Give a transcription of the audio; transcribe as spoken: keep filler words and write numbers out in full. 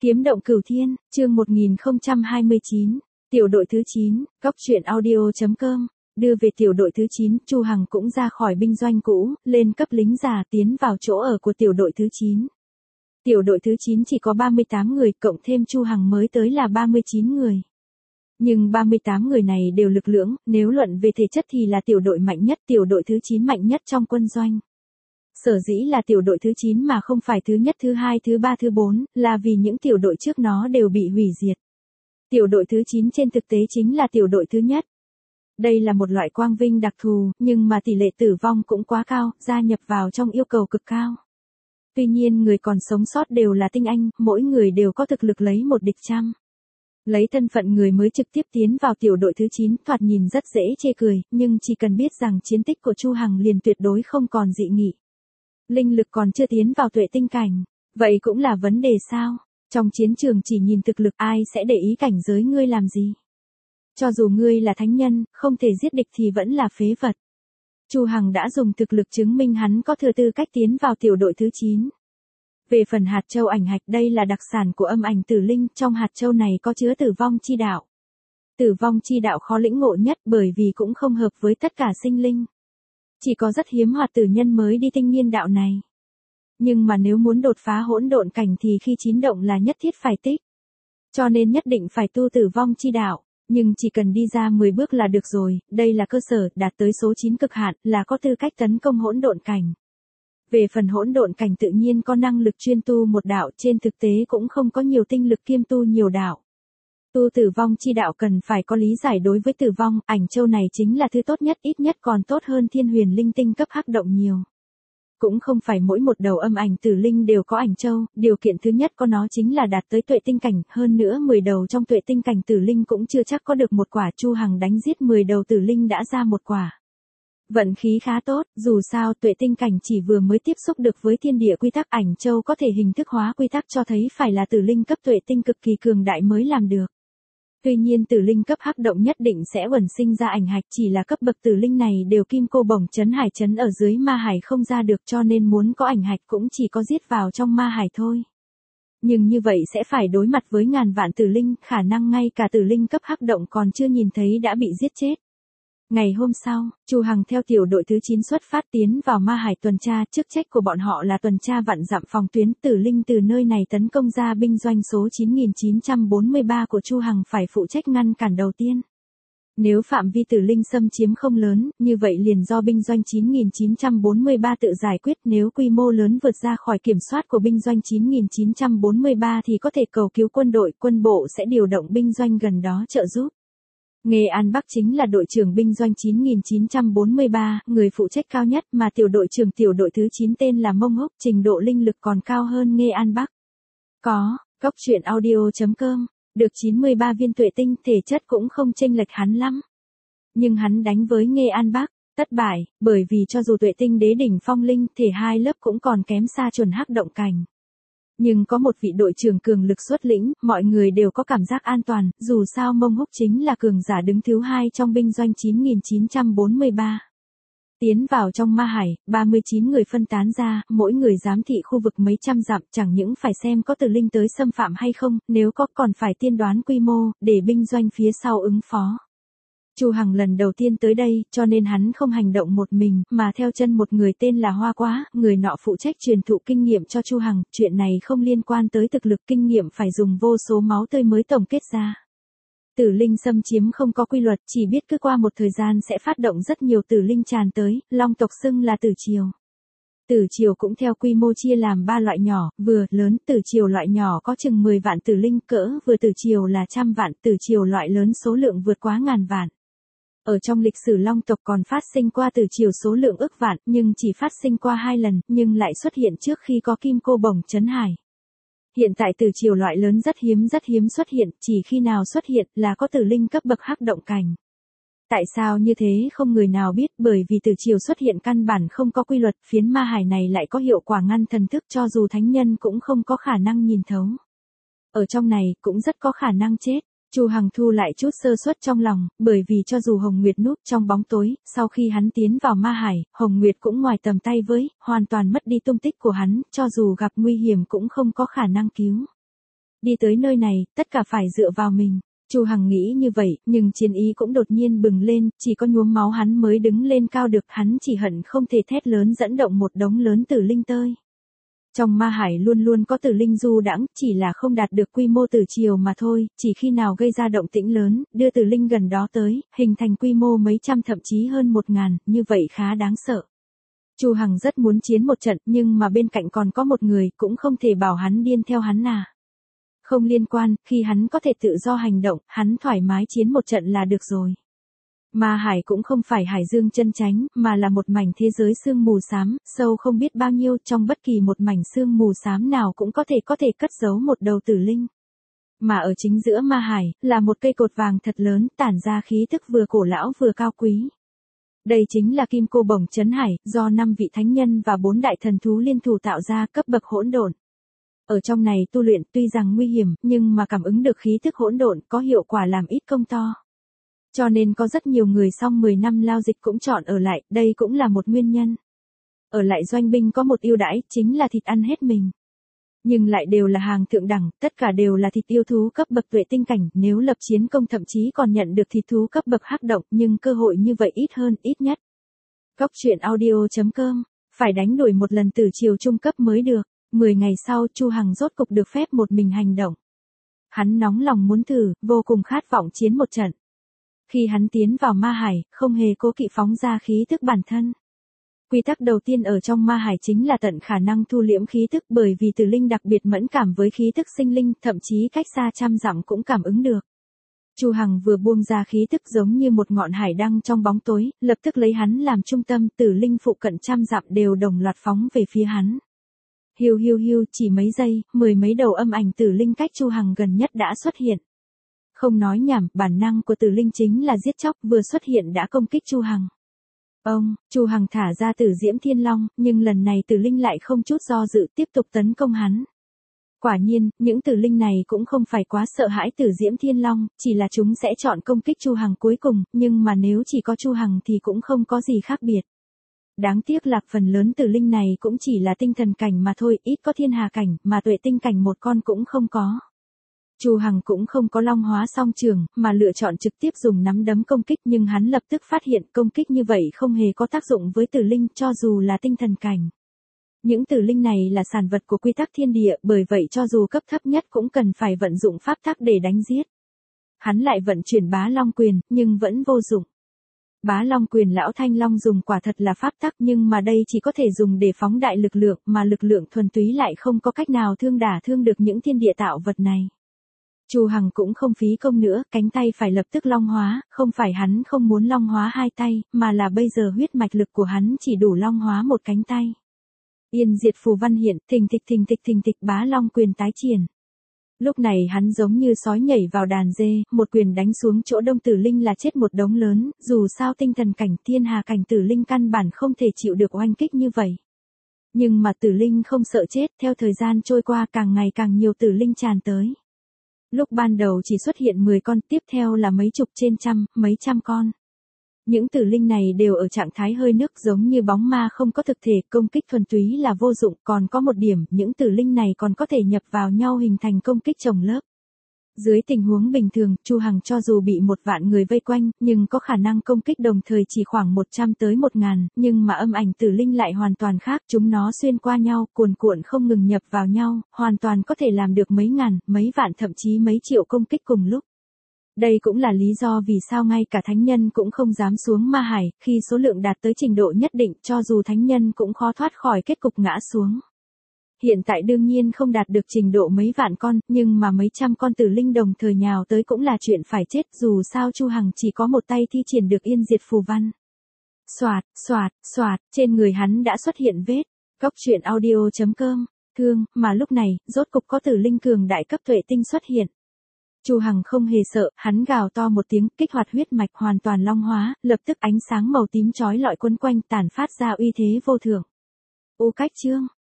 Kiếm động cửu thiên, chương một nghìn không trăm hai mươi chín, tiểu đội thứ chín, góc truyện audio.com, đưa về tiểu đội thứ chín, Chu Hằng cũng ra khỏi binh doanh cũ, lên cấp lính già tiến vào chỗ ở của tiểu đội thứ chín. Tiểu đội thứ chín chỉ có ba mươi tám người, cộng thêm Chu Hằng mới tới là ba mươi chín người. Nhưng ba mươi tám người này đều lực lưỡng, nếu luận về thể chất thì là tiểu đội mạnh nhất, tiểu đội thứ chín mạnh nhất trong quân doanh. Sở dĩ là tiểu đội thứ chín mà không phải thứ nhất, thứ hai, thứ ba, thứ bốn, là vì những tiểu đội trước nó đều bị hủy diệt. Tiểu đội thứ chín trên thực tế chính là tiểu đội thứ nhất. Đây là một loại quang vinh đặc thù, nhưng mà tỷ lệ tử vong cũng quá cao, gia nhập vào trong yêu cầu cực cao. Tuy nhiên người còn sống sót đều là tinh anh, mỗi người đều có thực lực lấy một địch trăm. Lấy thân phận người mới trực tiếp tiến vào tiểu đội thứ chín, thoạt nhìn rất dễ chê cười, nhưng chỉ cần biết rằng chiến tích của Chu Hằng liền tuyệt đối không còn dị nghị. Linh lực còn chưa tiến vào tuệ tinh cảnh, vậy cũng là vấn đề sao? Trong chiến trường chỉ nhìn thực lực, ai sẽ để ý cảnh giới ngươi làm gì? Cho dù ngươi là thánh nhân, không thể giết địch thì vẫn là phế vật. Chu Hằng đã dùng thực lực chứng minh hắn có thừa tư cách tiến vào tiểu đội thứ chín. Về phần hạt châu ảnh hạch, đây là đặc sản của âm ảnh tử linh, trong hạt châu này có chứa tử vong chi đạo. Tử vong chi đạo khó lĩnh ngộ nhất bởi vì cũng không hợp với tất cả sinh linh. Chỉ có rất hiếm hoạt tử nhân mới đi tinh nghiên đạo này. Nhưng mà nếu muốn đột phá hỗn độn cảnh thì khi chín động là nhất thiết phải tích. Cho nên nhất định phải tu tử vong chi đạo, nhưng chỉ cần đi ra mười bước là được rồi, đây là cơ sở, đạt tới số chín cực hạn là có tư cách tấn công hỗn độn cảnh. Về phần hỗn độn cảnh tự nhiên có năng lực chuyên tu một đạo, trên thực tế cũng không có nhiều tinh lực kiêm tu nhiều đạo. Tu tử vong chi đạo cần phải có lý giải đối với tử vong, ảnh châu này chính là thứ tốt nhất, ít nhất còn tốt hơn thiên huyền linh tinh cấp hắc động nhiều. Cũng không phải mỗi một đầu âm ảnh tử linh đều có ảnh châu, điều kiện thứ nhất có nó chính là đạt tới tuệ tinh cảnh, hơn nữa mười đầu trong tuệ tinh cảnh tử linh cũng chưa chắc có được một quả. Chu Hằng đánh giết mười đầu tử linh đã ra một quả. Vận khí khá tốt, dù sao tuệ tinh cảnh chỉ vừa mới tiếp xúc được với thiên địa quy tắc, ảnh châu có thể hình thức hóa quy tắc cho thấy phải là tử linh cấp tuệ tinh cực kỳ cường đại mới làm được. Tuy nhiên tử linh cấp hắc động nhất định sẽ uẩn sinh ra ảnh hạch, chỉ là cấp bậc tử linh này đều kim cô bổng chấn hải chấn ở dưới ma hải không ra được, cho nên muốn có ảnh hạch cũng chỉ có giết vào trong ma hải thôi. Nhưng như vậy sẽ phải đối mặt với ngàn vạn tử linh, khả năng ngay cả tử linh cấp hắc động còn chưa nhìn thấy đã bị giết chết. Ngày hôm sau, Chu Hằng theo tiểu đội thứ chín xuất phát tiến vào ma hải tuần tra, chức trách của bọn họ là tuần tra vạn dặm phòng tuyến, tử linh từ nơi này tấn công ra binh doanh số chín nghìn chín trăm bốn mươi ba của Chu Hằng phải phụ trách ngăn cản đầu tiên. Nếu phạm vi tử linh xâm chiếm không lớn, như vậy liền do binh doanh chín nghìn chín trăm bốn mươi ba tự giải quyết, nếu quy mô lớn vượt ra khỏi kiểm soát của binh doanh chín nghìn chín trăm bốn mươi ba thì có thể cầu cứu quân đội, quân bộ sẽ điều động binh doanh gần đó trợ giúp. Nghê An Bắc chính là đội trưởng binh doanh chín nghìn chín trăm bốn mươi ba, người phụ trách cao nhất, mà tiểu đội trưởng tiểu đội thứ chín tên là Mông Húc, trình độ linh lực còn cao hơn Nghê An Bắc. Có, góc truyện audio.com, được chín mươi ba viên tuệ tinh, thể chất cũng không chênh lệch hắn lắm. Nhưng hắn đánh với Nghê An Bắc, thất bại, bởi vì cho dù tuệ tinh đế đỉnh phong linh, thể hai lớp cũng còn kém xa chuẩn hắc động cảnh. Nhưng có một vị đội trưởng cường lực xuất lĩnh, mọi người đều có cảm giác an toàn, dù sao Mông Húc chính là cường giả đứng thứ hai trong binh doanh chín nghìn chín trăm bốn mươi ba. Tiến vào trong ma hải, ba mươi chín người phân tán ra, mỗi người giám thị khu vực mấy trăm dặm, chẳng những phải xem có tử linh tới xâm phạm hay không, nếu có còn phải tiên đoán quy mô, để binh doanh phía sau ứng phó. Chu Hằng lần đầu tiên tới đây, cho nên hắn không hành động một mình, mà theo chân một người tên là Hoa Quá, người nọ phụ trách truyền thụ kinh nghiệm cho Chu Hằng, chuyện này không liên quan tới thực lực, kinh nghiệm phải dùng vô số máu tươi mới tổng kết ra. Tử linh xâm chiếm không có quy luật, chỉ biết cứ qua một thời gian sẽ phát động rất nhiều tử linh tràn tới, Long tộc xưng là tử triều. Tử triều cũng theo quy mô chia làm ba loại nhỏ, vừa, lớn, tử triều loại nhỏ có chừng mười vạn tử linh, cỡ, vừa tử triều là trăm vạn, tử triều loại lớn số lượng vượt quá ngàn vạn. Ở trong lịch sử Long tộc còn phát sinh qua tử triều số lượng ức vạn, nhưng chỉ phát sinh qua hai lần, nhưng lại xuất hiện trước khi có kim cô bổng chấn hải. Hiện tại tử triều loại lớn rất hiếm rất hiếm xuất hiện, chỉ khi nào xuất hiện là có tử linh cấp bậc hắc động cảnh. Tại sao như thế không người nào biết, bởi vì tử triều xuất hiện căn bản không có quy luật, phiến ma hải này lại có hiệu quả ngăn thần thức, cho dù thánh nhân cũng không có khả năng nhìn thấu. Ở trong này cũng rất có khả năng chết. Chu Hằng thu lại chút sơ suất trong lòng, bởi vì cho dù Hồng Nguyệt núp trong bóng tối, sau khi hắn tiến vào ma hải, Hồng Nguyệt cũng ngoài tầm tay với, hoàn toàn mất đi tung tích của hắn, cho dù gặp nguy hiểm cũng không có khả năng cứu. Đi tới nơi này, tất cả phải dựa vào mình. Chu Hằng nghĩ như vậy, nhưng chiến ý cũng đột nhiên bừng lên, chỉ có nhuốm máu hắn mới đứng lên cao được, hắn chỉ hận không thể thét lớn dẫn động một đống lớn tử linh tơi. Trong ma hải luôn luôn có tử linh du đãng, chỉ là không đạt được quy mô tử triều mà thôi, chỉ khi nào gây ra động tĩnh lớn, đưa tử linh gần đó tới, hình thành quy mô mấy trăm thậm chí hơn một ngàn, như vậy khá đáng sợ. Chu Hằng rất muốn chiến một trận, nhưng mà bên cạnh còn có một người, cũng không thể bảo hắn điên theo hắn à. Không liên quan, khi hắn có thể tự do hành động, hắn thoải mái chiến một trận là được rồi. Ma hải cũng không phải hải dương chân chánh, mà là một mảnh thế giới sương mù xám, sâu không biết bao nhiêu, trong bất kỳ một mảnh sương mù xám nào cũng có thể có thể cất giấu một đầu tử linh. Mà ở chính giữa ma hải, là một cây cột vàng thật lớn, tản ra khí tức vừa cổ lão vừa cao quý. Đây chính là kim cô bổng chấn hải, do năm vị thánh nhân và bốn đại thần thú liên thủ tạo ra, cấp bậc hỗn độn. Ở trong này tu luyện tuy rằng nguy hiểm, nhưng mà cảm ứng được khí thức hỗn độn có hiệu quả làm ít công to. Cho nên có rất nhiều người sau mười năm lao dịch cũng chọn ở lại, đây cũng là một nguyên nhân. Ở lại doanh binh có một ưu đãi, chính là thịt ăn hết mình. Nhưng lại đều là hàng thượng đẳng, tất cả đều là thịt yêu thú cấp bậc tuệ tinh cảnh, nếu lập chiến công thậm chí còn nhận được thịt thú cấp bậc hắc động, nhưng cơ hội như vậy ít hơn, ít nhất. Góc truyện audio chấm com, phải đánh đuổi một lần từ chiều trung cấp mới được. Mười ngày sau, Chu Hằng rốt cục được phép một mình hành động. Hắn nóng lòng muốn thử, vô cùng khát vọng chiến một trận. Khi hắn tiến vào ma hải, không hề cố kỵ phóng ra khí thức bản thân. Quy tắc đầu tiên ở trong ma hải chính là tận khả năng thu liễm khí thức, bởi vì tử linh đặc biệt mẫn cảm với khí thức sinh linh, thậm chí cách xa trăm dặm cũng cảm ứng được. Chu Hằng vừa buông ra khí thức giống như một ngọn hải đăng trong bóng tối, lập tức lấy hắn làm trung tâm, tử linh phụ cận trăm dặm đều đồng loạt phóng về phía hắn. Hiu hiu hiu, chỉ mấy giây, mười mấy đầu âm ảnh tử linh cách Chu Hằng gần nhất đã xuất hiện. Không nói nhảm, bản năng của tử linh chính là giết chóc, vừa xuất hiện đã công kích Chu Hằng. Ông, Chu Hằng thả ra Tử Diễm Thiên Long, nhưng lần này tử linh lại không chút do dự tiếp tục tấn công hắn. Quả nhiên, những tử linh này cũng không phải quá sợ hãi Tử Diễm Thiên Long, chỉ là chúng sẽ chọn công kích Chu Hằng cuối cùng, nhưng mà nếu chỉ có Chu Hằng thì cũng không có gì khác biệt. Đáng tiếc là phần lớn tử linh này cũng chỉ là tinh thần cảnh mà thôi, ít có thiên hà cảnh, mà tuệ tinh cảnh một con cũng không có. Chu Hằng cũng không có long hóa song trường, mà lựa chọn trực tiếp dùng nắm đấm công kích, nhưng hắn lập tức phát hiện công kích như vậy không hề có tác dụng với tử linh, cho dù là tinh thần cảnh. Những tử linh này là sản vật của quy tắc thiên địa, bởi vậy cho dù cấp thấp nhất cũng cần phải vận dụng pháp tắc để đánh giết. Hắn lại vận chuyển bá long quyền, nhưng vẫn vô dụng. Bá long quyền lão thanh long dùng quả thật là pháp tắc, nhưng mà đây chỉ có thể dùng để phóng đại lực lượng, mà lực lượng thuần túy lại không có cách nào thương đả thương được những thiên địa tạo vật này. Chu Hằng cũng không phí công nữa, cánh tay phải lập tức long hóa, không phải hắn không muốn long hóa hai tay, mà là bây giờ huyết mạch lực của hắn chỉ đủ long hóa một cánh tay. Yên diệt phù văn hiện, thình thịch thình thịch thình thịch, bá long quyền tái triển. Lúc này hắn giống như sói nhảy vào đàn dê, một quyền đánh xuống chỗ đông tử linh là chết một đống lớn, dù sao tinh thần cảnh thiên hà cảnh tử linh căn bản không thể chịu được oanh kích như vậy. Nhưng mà tử linh không sợ chết, theo thời gian trôi qua càng ngày càng nhiều tử linh tràn tới. Lúc ban đầu chỉ xuất hiện mười con, tiếp theo là mấy chục trên trăm, mấy trăm con. Những tử linh này đều ở trạng thái hơi nước giống như bóng ma không có thực thể, công kích thuần túy là vô dụng, còn có một điểm, những tử linh này còn có thể nhập vào nhau hình thành công kích chồng lớp. Dưới tình huống bình thường, Chu Hằng cho dù bị một vạn người vây quanh, nhưng có khả năng công kích đồng thời chỉ khoảng một trăm tới một ngàn, nhưng mà âm ảnh tử linh lại hoàn toàn khác, chúng nó xuyên qua nhau, cuồn cuộn không ngừng nhập vào nhau, hoàn toàn có thể làm được mấy ngàn, mấy vạn thậm chí mấy triệu công kích cùng lúc. Đây cũng là lý do vì sao ngay cả thánh nhân cũng không dám xuống ma hải, khi số lượng đạt tới trình độ nhất định, cho dù thánh nhân cũng khó thoát khỏi kết cục ngã xuống. Hiện tại đương nhiên không đạt được trình độ mấy vạn con, nhưng mà mấy trăm con tử linh đồng thời nhào tới cũng là chuyện phải chết, dù sao Chu Hằng chỉ có một tay thi triển được yên diệt phù văn. Xoạt, xoạt, xoạt, trên người hắn đã xuất hiện vết. Góc truyện audio chấm com, thương, mà lúc này, rốt cục có tử linh cường đại cấp tuệ tinh xuất hiện. Chu Hằng không hề sợ, hắn gào to một tiếng, kích hoạt huyết mạch hoàn toàn long hóa, lập tức ánh sáng màu tím chói lọi quấn quanh tản phát ra uy thế vô thượng. U cách chương.